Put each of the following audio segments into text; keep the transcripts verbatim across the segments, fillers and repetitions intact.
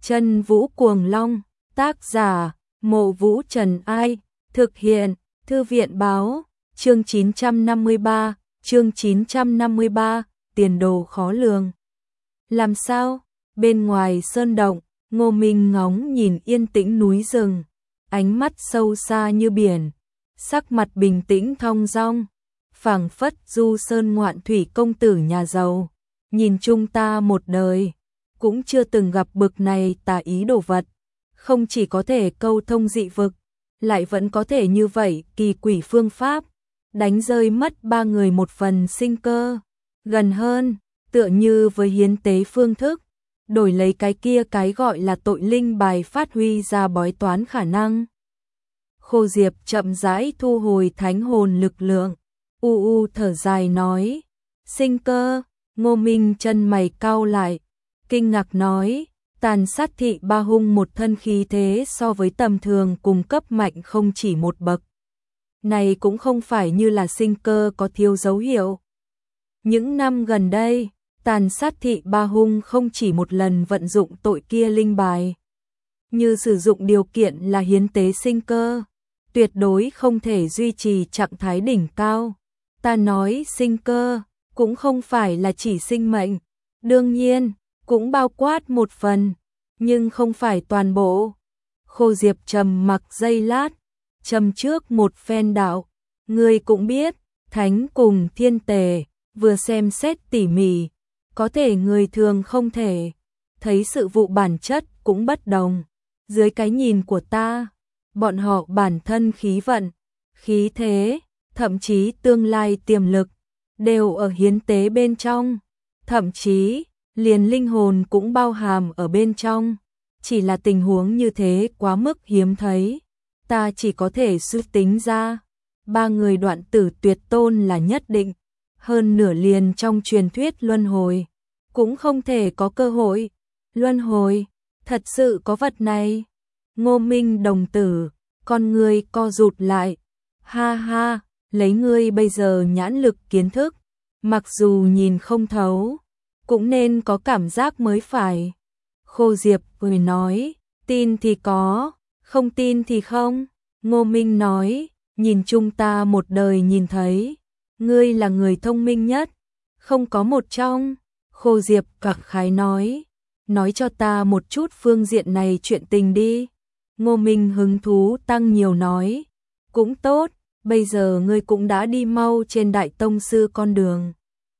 Chân Vũ Cuồng Long, tác giả, Mộ Vũ Trần Ai, thực hiện, Thư viện Báo, chương chín trăm năm mươi ba, chương chín trăm năm mươi ba, tiền đồ khó lường. Làm sao? Bên ngoài sơn động, Ngô Minh ngóng nhìn yên tĩnh núi rừng, ánh mắt sâu xa như biển, sắc mặt bình tĩnh thong dong, phảng phất du sơn ngoạn thủy công tử nhà giàu, nhìn chung ta một đời, cũng chưa từng gặp bực này tà ý đồ vật, không chỉ có thể câu thông dị vực, lại vẫn có thể như vậy kỳ quỷ phương pháp, đánh rơi mất ba người một phần sinh cơ, gần hơn, tựa như với hiến tế phương thức, đổi lấy cái kia cái gọi là tội linh bài phát huy ra bói toán khả năng. Khô Diệp chậm rãi thu hồi thánh hồn lực lượng, u u thở dài nói, sinh cơ. Ngô Minh chân mày cau lại, kinh ngạc nói, Tàn Sát Thị Ba Hung một thân khí thế so với tầm thường cùng cấp mạnh không chỉ một bậc. Này cũng không phải như là sinh cơ có thiếu dấu hiệu. Những năm gần đây, Tàn Sát Thị Ba Hung không chỉ một lần vận dụng tội kia linh bài, như sử dụng điều kiện là hiến tế sinh cơ, tuyệt đối không thể duy trì trạng thái đỉnh cao. Ta nói sinh cơ, cũng không phải là chỉ sinh mệnh, đương nhiên, cũng bao quát một phần, nhưng không phải toàn bộ. Khô Diệp trầm mặc giây lát, trầm trước một phen đạo, ngươi cũng biết, thánh cùng thiên tề, vừa xem xét tỉ mỉ, có thể người thường không thể, thấy sự vụ bản chất cũng bất đồng. Dưới cái nhìn của ta, bọn họ bản thân khí vận, khí thế, thậm chí tương lai tiềm lực, đều ở hiến tế bên trong, thậm chí, liền linh hồn cũng bao hàm ở bên trong, chỉ là tình huống như thế quá mức hiếm thấy, ta chỉ có thể suy tính ra, ba người đoạn tử tuyệt tôn là nhất định, hơn nửa liền trong truyền thuyết luân hồi, cũng không thể có cơ hội, luân hồi, thật sự có vật này. Ngô Minh đồng tử, con ngươi co rụt lại, ha ha, lấy ngươi bây giờ nhãn lực kiến thức, mặc dù nhìn không thấu, cũng nên có cảm giác mới phải. Khô Diệp cười nói, tin thì có, không tin thì không. Ngô Minh nói, nhìn chung ta một đời nhìn thấy, ngươi là người thông minh nhất, không có một trong. Khô Diệp cặc khái nói, nói cho ta một chút phương diện này chuyện tình đi. Ngô Minh hứng thú tăng nhiều nói, cũng tốt, bây giờ ngươi cũng đã đi mau trên đại tông sư con đường,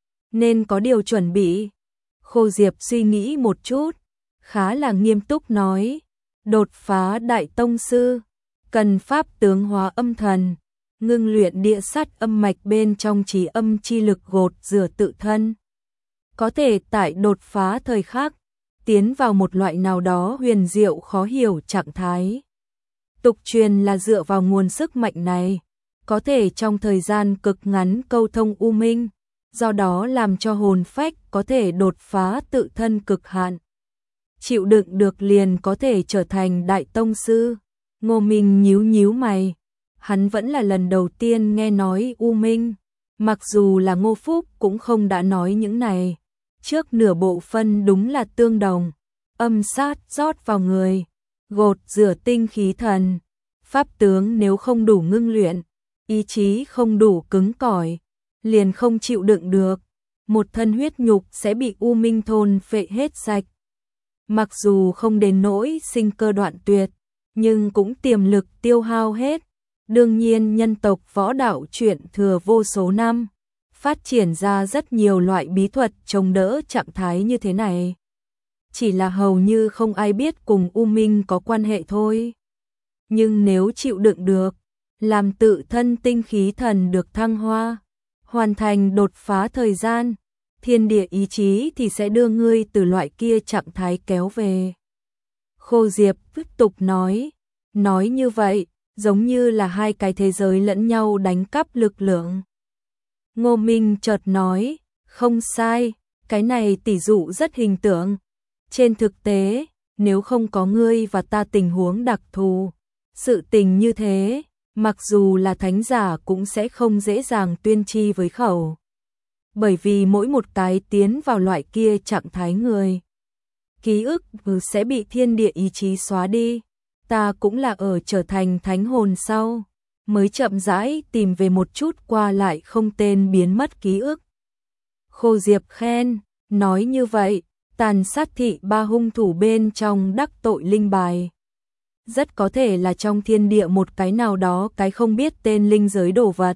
nên có điều chuẩn bị. Khô Diệp suy nghĩ một chút, khá là nghiêm túc nói, đột phá đại tông sư, cần pháp tướng hóa âm thần, ngưng luyện địa sát âm mạch bên trong trí âm chi lực gột rửa tự thân. Có thể tại đột phá thời khắc, tiến vào một loại nào đó huyền diệu khó hiểu trạng thái. Tục truyền là dựa vào nguồn sức mạnh này, có thể trong thời gian cực ngắn câu thông u minh, do đó làm cho hồn phách có thể đột phá tự thân cực hạn. Chịu đựng được liền có thể trở thành đại tông sư. Ngô Minh nhíu nhíu mày, hắn vẫn là lần đầu tiên nghe nói u minh, mặc dù là Ngô Phúc cũng không đã nói những này. Trước nửa bộ phân đúng là tương đồng, âm sát rót vào người, gột rửa tinh khí thần, pháp tướng nếu không đủ ngưng luyện, ý chí không đủ cứng cỏi, liền không chịu đựng được, một thân huyết nhục sẽ bị u minh thôn phệ hết sạch. Mặc dù không đến nỗi sinh cơ đoạn tuyệt, nhưng cũng tiềm lực tiêu hao hết. Đương nhiên nhân tộc võ đạo chuyển thừa vô số năm, phát triển ra rất nhiều loại bí thuật chống đỡ trạng thái như thế này. Chỉ là hầu như không ai biết cùng u minh có quan hệ thôi. Nhưng nếu chịu đựng được, làm tự thân tinh khí thần được thăng hoa, hoàn thành đột phá thời gian, thiên địa ý chí thì sẽ đưa ngươi từ loại kia trạng thái kéo về. Khô Diệp tiếp tục nói, nói như vậy, giống như là hai cái thế giới lẫn nhau đánh cắp lực lượng. Ngô Minh chợt nói, không sai, cái này tỷ dụ rất hình tượng. Trên thực tế, nếu không có ngươi và ta tình huống đặc thù, sự tình như thế, mặc dù là thánh giả cũng sẽ không dễ dàng tuyên chi với khẩu. Bởi vì mỗi một cái tiến vào loại kia trạng thái người, ký ức sẽ bị thiên địa ý chí xóa đi. Ta cũng là ở trở thành thánh hồn sau, mới chậm rãi tìm về một chút qua lại không tên biến mất ký ức. Khô Diệp khen, nói như vậy, tàn sát thị ba hung thủ bên trong đắc tội linh bài. Rất có thể là trong thiên địa một cái nào đó cái không biết tên linh giới đồ vật.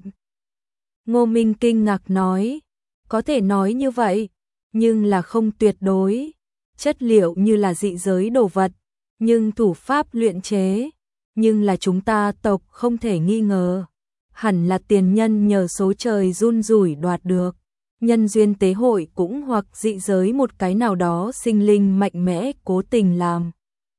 Ngô Minh kinh ngạc nói, có thể nói như vậy, nhưng là không tuyệt đối. Chất liệu như là dị giới đồ vật, nhưng thủ pháp luyện chế, nhưng là chúng ta tộc không thể nghi ngờ. Hẳn là tiền nhân nhờ số trời run rủi đoạt được. Nhân duyên tế hội cũng hoặc dị giới một cái nào đó sinh linh mạnh mẽ cố tình làm.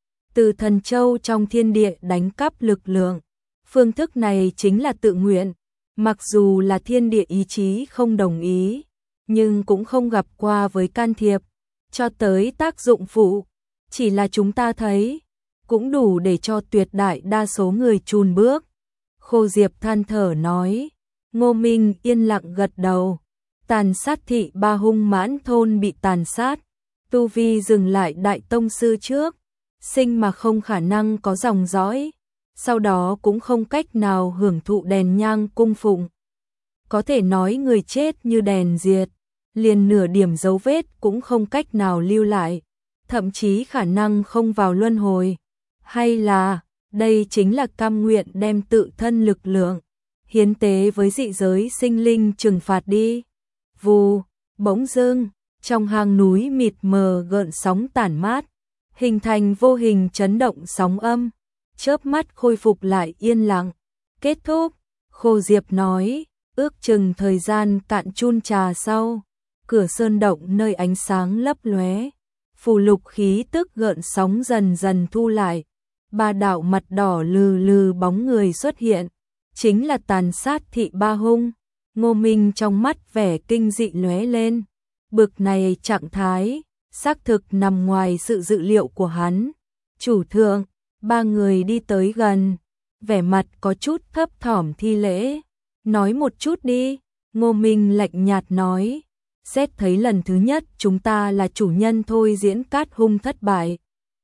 Từ thần châu trong thiên địa đánh cắp lực lượng. Phương thức này chính là tự nguyện. Mặc dù là thiên địa ý chí không đồng ý, nhưng cũng không gặp qua với can thiệp, cho tới tác dụng phụ. Chỉ là chúng ta thấy, cũng đủ để cho tuyệt đại đa số người chùn bước. Khô Diệp than thở nói, Ngô Minh yên lặng gật đầu. Tàn sát thị ba hung mãn thôn bị tàn sát, tu vi dừng lại đại tông sư trước, sinh mà không khả năng có dòng dõi, sau đó cũng không cách nào hưởng thụ đèn nhang cung phụng. Có thể nói người chết như đèn diệt, liền nửa điểm dấu vết cũng không cách nào lưu lại, thậm chí khả năng không vào luân hồi. Hay là, đây chính là cam nguyện đem tự thân lực lượng, hiến tế với dị giới sinh linh trừng phạt đi. Vù, bỗng dưng, trong hang núi mịt mờ gợn sóng tản mát, hình thành vô hình chấn động sóng âm, chớp mắt khôi phục lại yên lặng. Kết thúc, Khô Diệp nói, ước chừng thời gian cạn chun trà sau, cửa sơn động nơi ánh sáng lấp lóe, phù lục khí tức gợn sóng dần dần thu lại, ba đạo mặt đỏ lừ lừ bóng người xuất hiện, chính là tàn sát thị ba hung. Ngô Minh trong mắt vẻ kinh dị lóe lên, bực này trạng thái, xác thực nằm ngoài sự dự liệu của hắn. Chủ thượng, ba người đi tới gần, vẻ mặt có chút thấp thỏm thi lễ, nói một chút đi. Ngô Minh lạnh nhạt nói, xét thấy lần thứ nhất chúng ta là chủ nhân thôi diễn cát hung thất bại.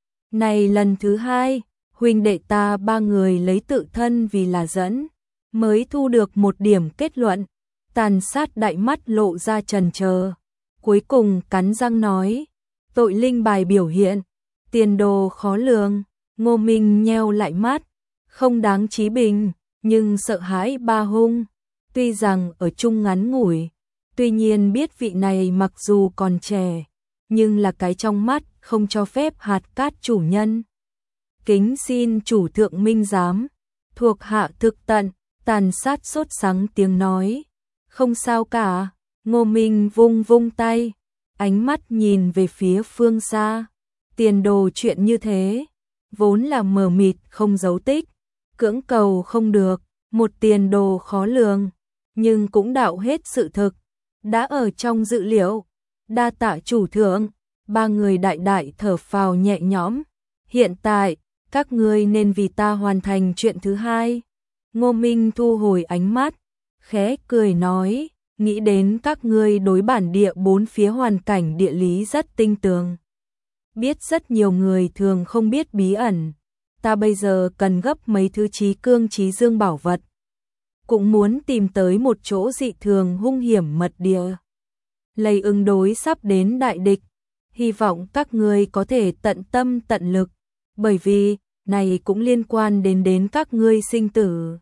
Này lần thứ hai, huynh đệ ta ba người lấy tự thân vì là dẫn, mới thu được một điểm kết luận. Tàn sát đại mắt lộ ra trần chờ, cuối cùng cắn răng nói, tội linh bài biểu hiện, tiền đồ khó lường. Ngô Minh nheo lại mắt, không đáng chí bình, nhưng sợ hãi ba hung. Tuy rằng ở chung ngắn ngủi, tuy nhiên biết vị này mặc dù còn trẻ, nhưng là cái trong mắt không cho phép hạt cát chủ nhân. Kính xin chủ thượng minh giám, thuộc hạ thực tận. Tàn sát sốt sắng tiếng nói, không sao cả. Ngô Minh vung vung tay, ánh mắt nhìn về phía phương xa. Tiền đồ chuyện như thế, vốn là mờ mịt không dấu tích, cưỡng cầu không được, một tiền đồ khó lường, nhưng cũng đạo hết sự thực, đã ở trong dự liệu. Đa tạ chủ thượng. Ba người đại đại thở phào nhẹ nhõm. Hiện tại, các ngươi nên vì ta hoàn thành chuyện thứ hai. Ngô Minh thu hồi ánh mắt, khẽ cười nói, nghĩ đến các ngươi đối bản địa bốn phía hoàn cảnh địa lý rất tinh tường. Biết rất nhiều người thường không biết bí ẩn, ta bây giờ cần gấp mấy thứ trí cương trí dương bảo vật. Cũng muốn tìm tới một chỗ dị thường hung hiểm mật địa, lấy ứng đối sắp đến đại địch. Hy vọng các ngươi có thể tận tâm tận lực, bởi vì này cũng liên quan đến đến các ngươi sinh tử.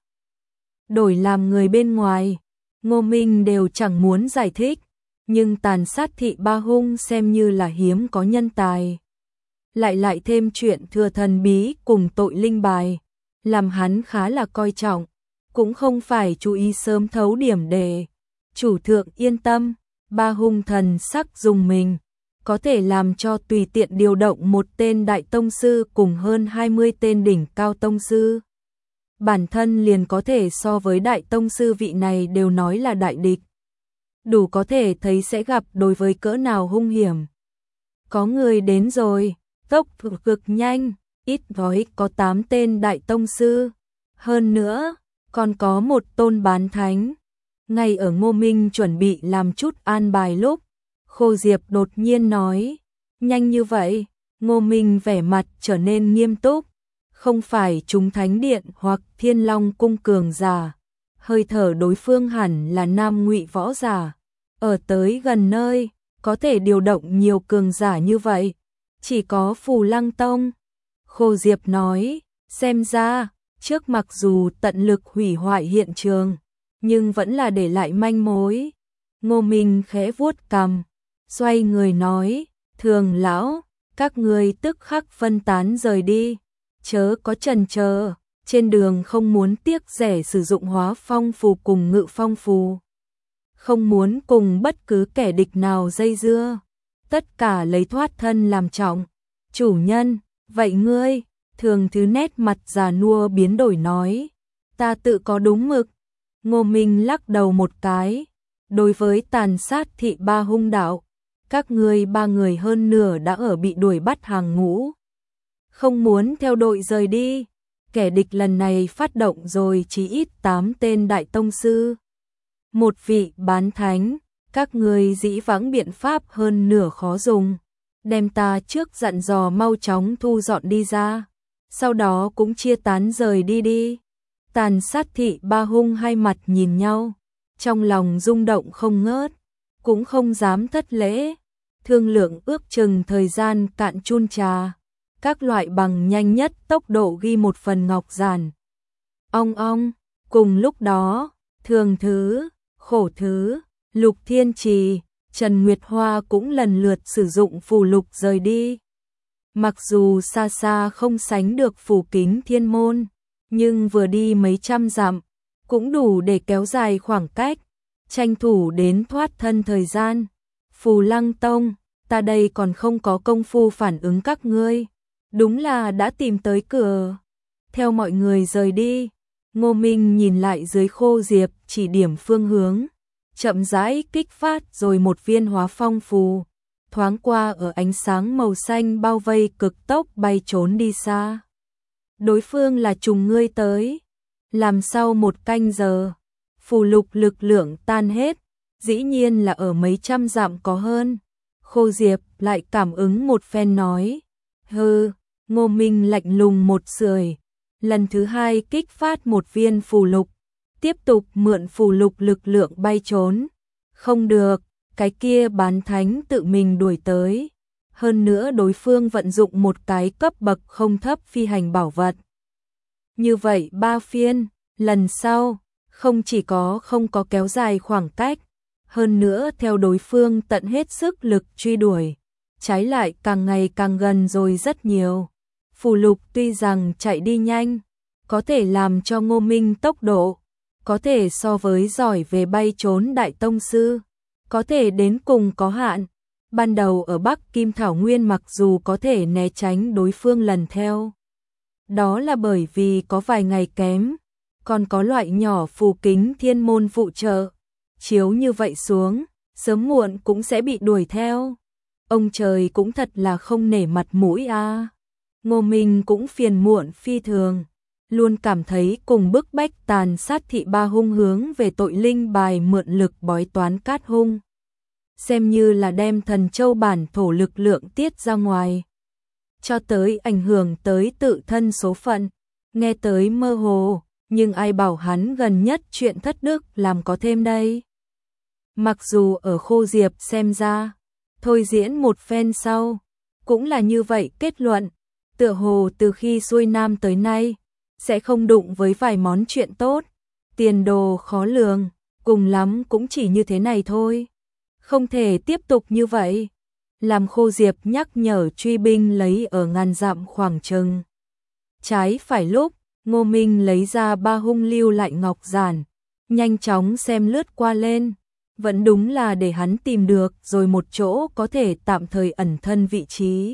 Đổi làm người bên ngoài, Ngô Minh đều chẳng muốn giải thích, nhưng tàn sát thị ba hung xem như là hiếm có nhân tài. Lại lại thêm chuyện thừa thần bí cùng tội linh bài, làm hắn khá là coi trọng, cũng không phải chú ý sớm thấu điểm đề. Chủ thượng yên tâm, ba hung thần sắc dùng mình, có thể làm cho tùy tiện điều động một tên đại tông sư cùng hơn hai mươi tên đỉnh cao tông sư. Bản thân liền có thể so với đại tông sư vị này đều nói là đại địch. Đủ có thể thấy sẽ gặp đối với cỡ nào hung hiểm. Có người đến rồi, tốc độ cực nhanh, ít nói có tám tên đại tông sư. Hơn nữa, còn có một tôn bán thánh. Ngay ở Ngô Minh chuẩn bị làm chút an bài lúc, Khô Diệp đột nhiên nói, nhanh như vậy. Ngô Minh vẻ mặt trở nên nghiêm túc, không phải chúng thánh điện hoặc Thiên Long cung cường giả, hơi thở đối phương hẳn là nam ngụy võ giả, ở tới gần nơi, có thể điều động nhiều cường giả như vậy, chỉ có Phù Lăng Tông. Khô Diệp nói, xem ra, trước mặc dù tận lực hủy hoại hiện trường, nhưng vẫn là để lại manh mối. Ngô Minh khẽ vuốt cằm, xoay người nói, Thường lão, các ngươi tức khắc phân tán rời đi, chớ có chần chờ, trên đường không muốn tiếc rẻ sử dụng hóa phong phù cùng ngự phong phù. Không muốn cùng bất cứ kẻ địch nào dây dưa, tất cả lấy thoát thân làm trọng. Chủ nhân, vậy ngươi, Thường Thứ nét mặt già nua biến đổi nói, ta tự có đúng mực. Ngô Minh lắc đầu một cái, đối với tàn sát thị ba hung đạo, các ngươi ba người hơn nửa đã ở bị đuổi bắt hàng ngũ. Không muốn theo đội rời đi, kẻ địch lần này phát động rồi chỉ ít tám tên đại tông sư. Một vị bán thánh, các ngươi dĩ vãng biện pháp hơn nửa khó dùng, đem ta trước dặn dò mau chóng thu dọn đi ra, sau đó cũng chia tán rời đi đi. Tàn sát thị ba hung hai mặt nhìn nhau, trong lòng rung động không ngớt, cũng không dám thất lễ, thương lượng ước chừng thời gian cạn chun trà, các loại bằng nhanh nhất tốc độ ghi một phần ngọc giản. Ong ong, cùng lúc đó, Thường Thứ, Khổ Thứ, Lục Thiên Trì, Trần Nguyệt Hoa cũng lần lượt sử dụng phù lục rời đi. Mặc dù xa xa không sánh được phù kính thiên môn, nhưng vừa đi mấy trăm dặm, cũng đủ để kéo dài khoảng cách, tranh thủ đến thoát thân thời gian. Phù Lăng Tông, ta đây còn không có công phu phản ứng các ngươi, đúng là đã tìm tới cửa. Theo mọi người rời đi, Ngô Minh nhìn lại dưới Khô Diệp chỉ điểm phương hướng, chậm rãi kích phát rồi một viên hóa phong phù, thoáng qua ở ánh sáng màu xanh bao vây cực tốc bay trốn đi xa. Đối phương là trùng ngươi tới, làm sau một canh giờ, phù lục lực lượng tan hết, dĩ nhiên là ở mấy trăm dặm có hơn. Khô Diệp lại cảm ứng một phen nói, hừ. Ngô Minh lạnh lùng một sưởi, lần thứ hai kích phát một viên phù lục, tiếp tục mượn phù lục lực lượng bay trốn. Không được, cái kia bán thánh tự mình đuổi tới, hơn nữa đối phương vận dụng một cái cấp bậc không thấp phi hành bảo vật. Như vậy ba phiên, lần sau, không chỉ có không có kéo dài khoảng cách, hơn nữa theo đối phương tận hết sức lực truy đuổi, trái lại càng ngày càng gần rồi rất nhiều. Phù lục tuy rằng chạy đi nhanh, có thể làm cho Ngô Minh tốc độ, có thể so với giỏi về bay trốn đại tông sư, có thể đến cùng có hạn. Ban đầu ở Bắc Kim Thảo Nguyên mặc dù có thể né tránh đối phương lần theo, đó là bởi vì có vài ngày kém, còn có loại nhỏ phù kính thiên môn phụ trợ, chiếu như vậy xuống, sớm muộn cũng sẽ bị đuổi theo. Ông trời cũng thật là không nể mặt mũi a. À. Ngô Minh cũng phiền muộn phi thường, luôn cảm thấy cùng bức bách tàn sát thị ba hung hướng về tội linh bài mượn lực bói toán cát hung, xem như là đem thần châu bản thổ lực lượng tiết ra ngoài, cho tới ảnh hưởng tới tự thân số phận, nghe tới mơ hồ, nhưng ai bảo hắn gần nhất chuyện thất đức làm có thêm đây. Mặc dù ở Khô Diệp xem ra, thôi diễn một phen sau, cũng là như vậy kết luận, tựa hồ từ khi xuôi nam tới nay, sẽ không đụng với vài món chuyện tốt, tiền đồ khó lường, cùng lắm cũng chỉ như thế này thôi. Không thể tiếp tục như vậy. Làm Khô Diệp nhắc nhở truy binh lấy ở ngàn dặm khoảng chừng. Trái phải lúc, Ngô Minh lấy ra ba hung lưu lại ngọc giản, nhanh chóng xem lướt qua lên. Vẫn đúng là để hắn tìm được rồi một chỗ có thể tạm thời ẩn thân vị trí.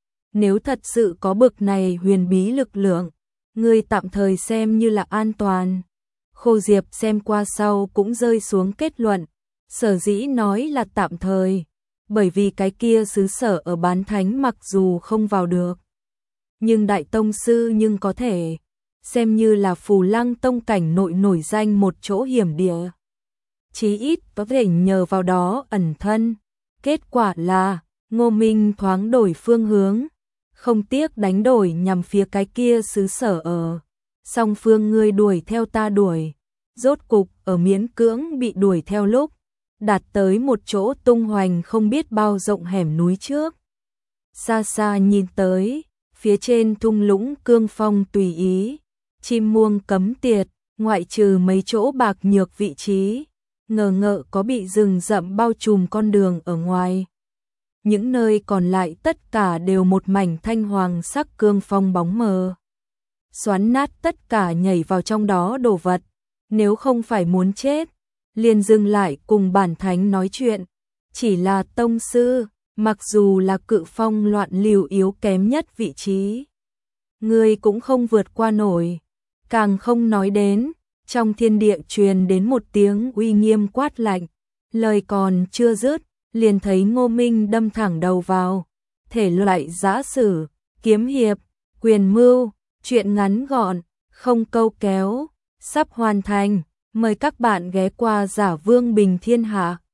Nếu thật sự có bực này huyền bí lực lượng, ngươi tạm thời xem như là an toàn. Khô Diệp xem qua sau cũng rơi xuống kết luận, sở dĩ nói là tạm thời, bởi vì cái kia xứ sở ở bán thánh mặc dù không vào được, nhưng đại tông sư nhưng có thể, xem như là Phù Lăng tông cảnh nội nổi danh một chỗ hiểm địa. Chí ít có thể nhờ vào đó ẩn thân. Kết quả là, Ngô Minh thoáng đổi phương hướng, không tiếc đánh đổi nhằm phía cái kia xứ sở ở. Song phương ngươi đuổi theo ta đuổi, rốt cục ở miễn cưỡng bị đuổi theo lúc, đạt tới một chỗ tung hoành không biết bao rộng hẻm núi trước. Xa xa nhìn tới, phía trên thung lũng cương phong tùy ý, chim muông cấm tiệt, ngoại trừ mấy chỗ bạc nhược vị trí, ngờ ngợ có bị rừng rậm bao trùm con đường ở ngoài. Những nơi còn lại tất cả đều một mảnh thanh hoàng sắc cương phong bóng mờ. Xoắn nát tất cả nhảy vào trong đó đồ vật, nếu không phải muốn chết, liền dừng lại cùng bản thánh nói chuyện. Chỉ là tông sư, mặc dù là cự phong loạn liều yếu kém nhất vị trí, ngươi cũng không vượt qua nổi, càng không nói đến. Trong thiên địa truyền đến một tiếng uy nghiêm quát lạnh, lời còn chưa dứt, liền thấy Ngô Minh đâm thẳng đầu vào. Thể loại giã sử, kiếm hiệp, quyền mưu, chuyện ngắn gọn, không câu kéo, sắp hoàn thành. Mời các bạn ghé qua Giả Vương Bình Thiên Hạ.